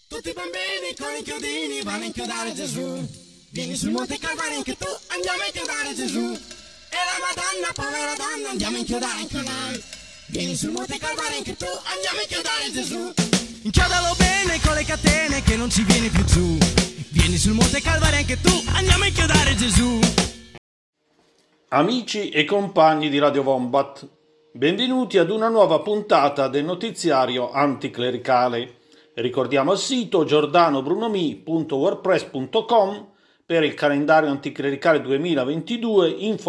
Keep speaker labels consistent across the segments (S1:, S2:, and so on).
S1: Tutti i bambini con i chiodini vanno a inchiodare Gesù. Vieni sul Monte Calvario anche tu, andiamo a inchiodare Gesù. E la Madonna, povera donna, andiamo a inchiodare anche noi. Vieni sul Monte Calvario anche tu, andiamo a inchiodare Gesù. Inchiodalo bene con le catene che non ci vieni più giù. Vieni sul Monte Calvario anche tu, andiamo a inchiodare Gesù.
S2: Amici e compagni di Radio Wombat, benvenuti ad una nuova puntata del notiziario anticlericale. Ricordiamo il sito giordanobrunomi.wordpress.com per il calendario anticlericale 2022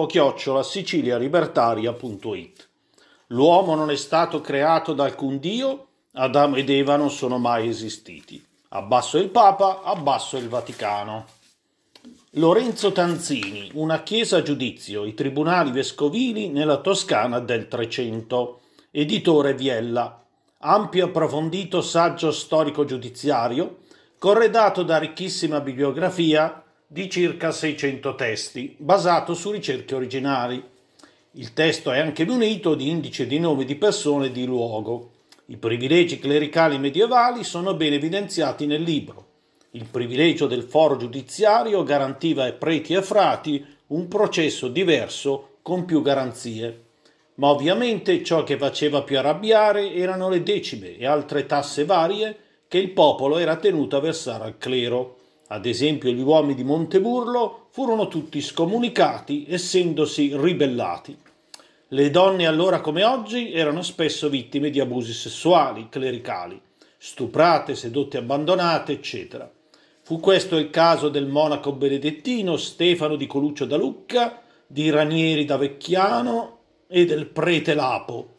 S2: info@sicilialibertaria.it. L'uomo non è stato creato da alcun dio, Adamo ed Eva non sono mai esistiti. Abbasso il Papa, abbasso il Vaticano. Lorenzo Tanzini, una chiesa a giudizio, i tribunali vescovili nella Toscana del Trecento. Editore Viella. Ampio e approfondito saggio storico-giudiziario, corredato da ricchissima bibliografia di circa 600 testi, basato su ricerche originali. Il testo è anche munito di indici di nomi di persone e di luogo. I privilegi clericali medievali sono ben evidenziati nel libro. Il privilegio del foro giudiziario garantiva ai preti e frati un processo diverso con più garanzie. Ma ovviamente ciò che faceva più arrabbiare erano le decime e altre tasse varie che il popolo era tenuto a versare al clero. Ad esempio, gli uomini di Monteburlo furono tutti scomunicati, essendosi ribellati. Le donne allora come oggi erano spesso vittime di abusi sessuali, clericali, stuprate, sedotte, abbandonate, eccetera. Fu questo il caso del monaco benedettino Stefano di Coluccio da Lucca, di Ranieri da Vecchiano e del prete Lapo.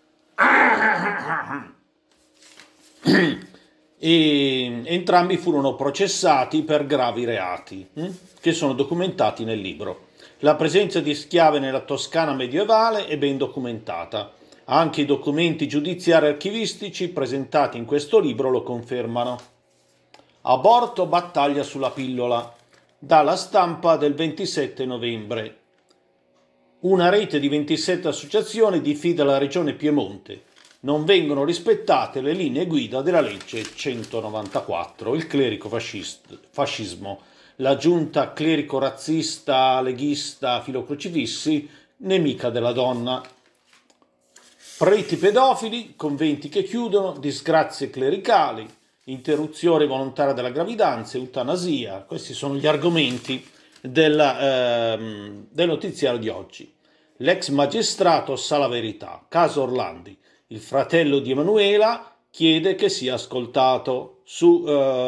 S2: E entrambi furono processati per gravi reati, che sono documentati nel libro. La presenza di schiave nella Toscana medievale è ben documentata. Anche i documenti giudiziari archivistici presentati in questo libro lo confermano. Aborto, battaglia sulla pillola. Dalla Stampa del 27 novembre. Una rete di 27 associazioni diffida la regione Piemonte. Non vengono rispettate le linee guida della legge 194. Il clerico fascismo. La giunta clerico-razzista, leghista, filocrocifissi, nemica della donna. Preti pedofili, conventi che chiudono, disgrazie clericali, interruzione volontaria della gravidanza, eutanasia. Questi sono gli argomenti del notiziario di oggi. L'ex magistrato sa la verità. Caso Orlandi. Il fratello di Emanuela chiede che sia ascoltato su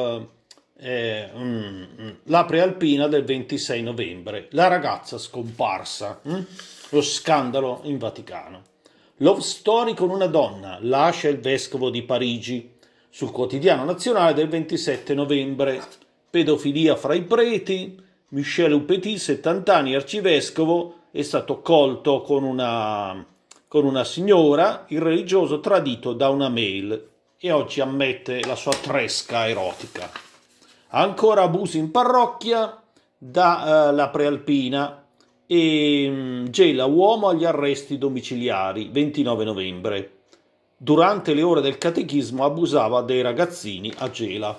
S2: la prealpina del 26 novembre. La ragazza scomparsa. Lo scandalo in Vaticano. Love story con una donna. Lascia il vescovo di Parigi. Sul quotidiano nazionale del 27 novembre. Pedofilia fra i preti. Michel Houpetit, 70 anni, arcivescovo, è stato colto con una signora, il religioso tradito da una mail e oggi ammette la sua tresca erotica. Ancora abusi in parrocchia la prealpina e Gela uomo agli arresti domiciliari, 29 novembre. Durante le ore del catechismo abusava dei ragazzini a Gela.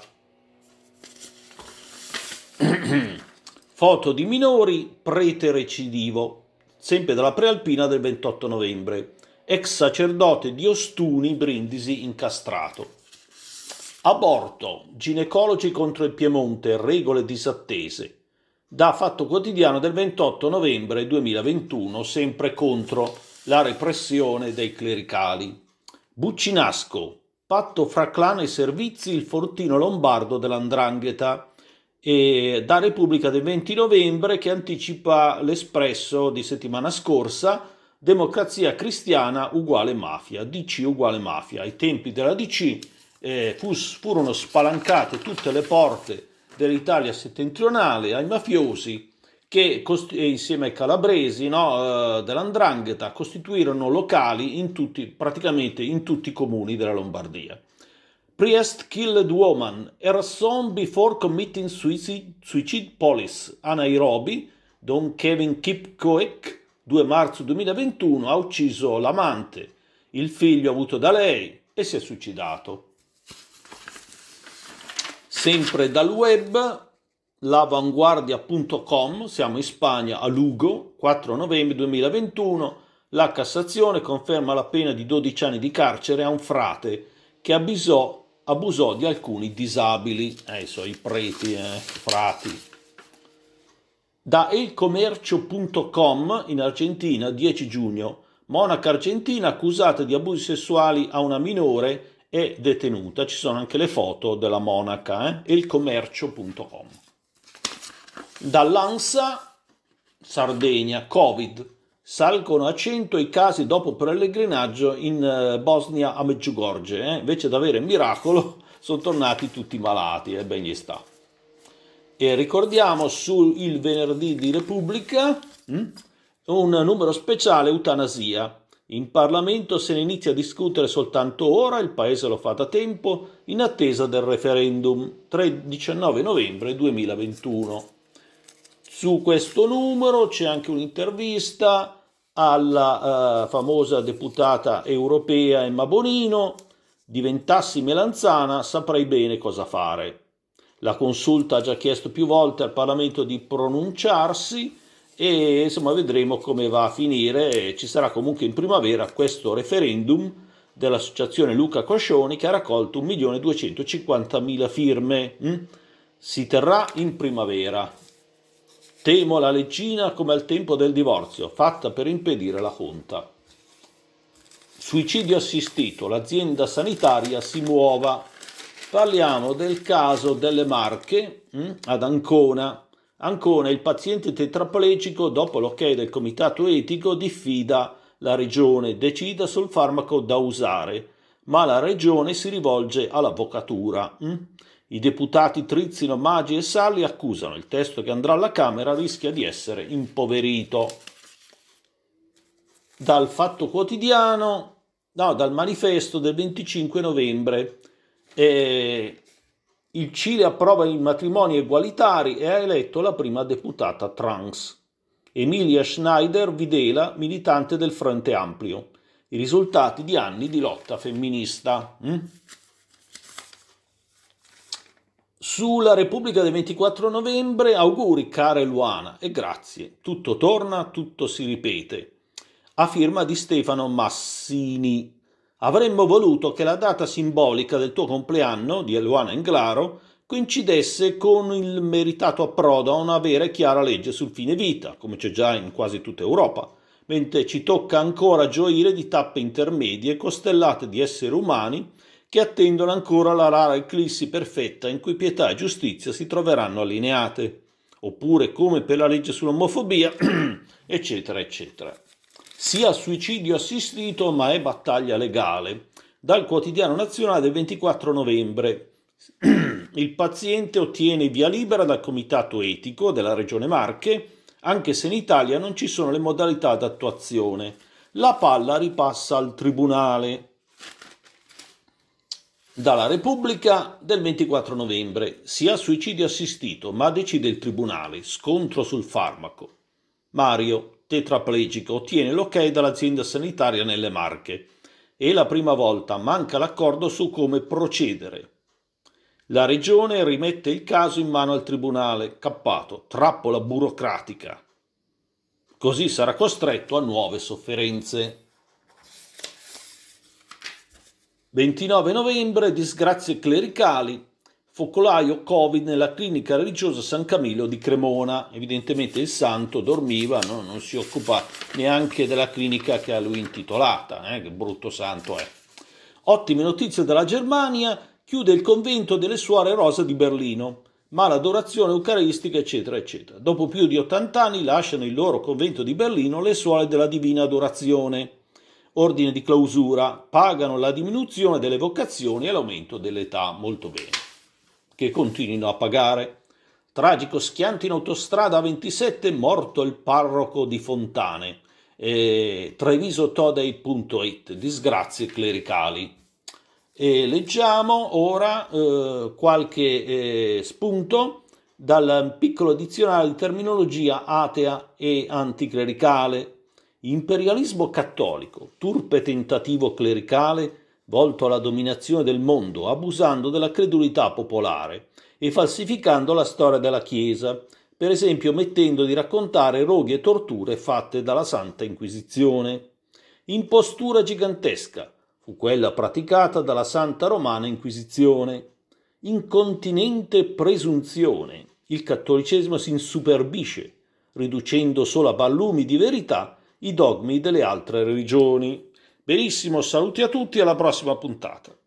S2: Foto di minori, prete recidivo, sempre dalla prealpina del 28 novembre. Ex sacerdote di Ostuni, Brindisi, incastrato. Aborto, ginecologi contro il Piemonte, regole disattese. Da Fatto Quotidiano del 28 novembre 2021, sempre contro la repressione dei clericali. Buccinasco, patto fra clan e servizi, il fortino lombardo dell''ndrangheta. E da Repubblica del 20 novembre che anticipa l'Espresso di settimana scorsa, democrazia cristiana uguale mafia, DC uguale mafia. Ai tempi della DC furono spalancate tutte le porte dell'Italia settentrionale ai mafiosi che insieme ai calabresi dell''ndrangheta costituirono locali praticamente in tutti i comuni della Lombardia. Priest killed woman, her son before committing suicide police. A Nairobi, Don Kevin Kipkoek, 2 marzo 2021, ha ucciso l'amante, il figlio avuto da lei e si è suicidato. Sempre dal web, lavanguardia.com, siamo in Spagna, a Lugo, 4 novembre 2021, la Cassazione conferma la pena di 12 anni di carcere a un frate che abusò di alcuni disabili, i preti, frati. Da elcomercio.com in Argentina, 10 giugno, monaca argentina accusata di abusi sessuali a una minore è detenuta. Ci sono anche le foto della monaca, elcomercio.com. Dall'ANSA, Sardegna, Covid, salgono a 100 i casi dopo pellegrinaggio in Bosnia a Medjugorje, invece di avere miracolo sono tornati tutti malati, ben gli sta. E ricordiamo sul venerdì di Repubblica un numero speciale eutanasia. In Parlamento se ne inizia a discutere soltanto ora, il Paese lo fa da tempo, in attesa del referendum, 19 novembre 2021. Su questo numero c'è anche un'intervista alla famosa deputata europea Emma Bonino. Diventassi melanzana saprei bene cosa fare. La Consulta ha già chiesto più volte al Parlamento di pronunciarsi e insomma vedremo come va a finire. Ci sarà comunque in primavera questo referendum dell'associazione Luca Coscioni che ha raccolto 1.250.000 firme. Si terrà in primavera. Temo la leggina come al tempo del divorzio, fatta per impedire la conta. Suicidio assistito, l'azienda sanitaria si muova. Parliamo del caso delle Marche ad Ancona. Ancona, il paziente tetraplegico, dopo l'ok del comitato etico, diffida la regione, decida sul farmaco da usare, ma la regione si rivolge all'avvocatura. I deputati Trizzino, Maggi e Salli accusano il testo che andrà alla Camera rischia di essere impoverito. Dal Fatto Quotidiano, dal manifesto del 25 novembre, il Cile approva i matrimoni egualitari e ha eletto la prima deputata trans. Emilia Schneider Videla, militante del Frente Amplio. I risultati di anni di lotta femminista. Sulla Repubblica del 24 novembre, auguri cara Luana e grazie. Tutto torna, tutto si ripete. A firma di Stefano Massini. Avremmo voluto che la data simbolica del tuo compleanno, di Eluana Englaro, coincidesse con il meritato approdo a una vera e chiara legge sul fine vita, come c'è già in quasi tutta Europa, mentre ci tocca ancora gioire di tappe intermedie costellate di esseri umani che attendono ancora la rara eclissi perfetta in cui pietà e giustizia si troveranno allineate, oppure come per la legge sull'omofobia, eccetera, eccetera. Sia suicidio assistito, ma è battaglia legale. Dal Quotidiano Nazionale del 24 novembre. Il paziente ottiene via libera dal comitato etico della Regione Marche, anche se in Italia non ci sono le modalità d'attuazione. La palla ripassa al Tribunale. Dalla Repubblica del 24 novembre. Sia suicidio assistito, ma decide il Tribunale. Scontro sul farmaco. Mario, tetraplegico, ottiene l'ok dall'azienda sanitaria nelle Marche e la prima volta manca l'accordo su come procedere. La regione rimette il caso in mano al tribunale, cappato, trappola burocratica. Così sarà costretto a nuove sofferenze. 29 novembre, disgrazie clericali. Focolaio Covid nella clinica religiosa San Camillo di Cremona. Evidentemente il santo dormiva, no? Non si occupa neanche della clinica che a lui intitolata, che brutto santo è. Ottime notizie dalla Germania, chiude il convento delle Suore Rosa di Berlino, ma l'adorazione eucaristica eccetera eccetera. Dopo più di 80 anni lasciano il loro convento di Berlino le Suore della Divina Adorazione. Ordine di clausura, pagano la diminuzione delle vocazioni e l'aumento dell'età, molto bene. Che continuino a pagare. Tragico schianto in autostrada A27, morto il parroco di Fontane. Trevisotoday.it, disgrazie clericali. E leggiamo ora qualche spunto dal piccolo dizionario di terminologia atea e anticlericale. Imperialismo cattolico, turpe tentativo clericale volto alla dominazione del mondo, abusando della credulità popolare e falsificando la storia della Chiesa, per esempio mettendo di raccontare roghi e torture fatte dalla Santa Inquisizione. Impostura gigantesca fu quella praticata dalla Santa Romana Inquisizione. Incontinente presunzione. Il cattolicesimo si insuperbisce, riducendo solo a ballumi di verità i dogmi delle altre religioni. Benissimo, saluti a tutti e alla prossima puntata.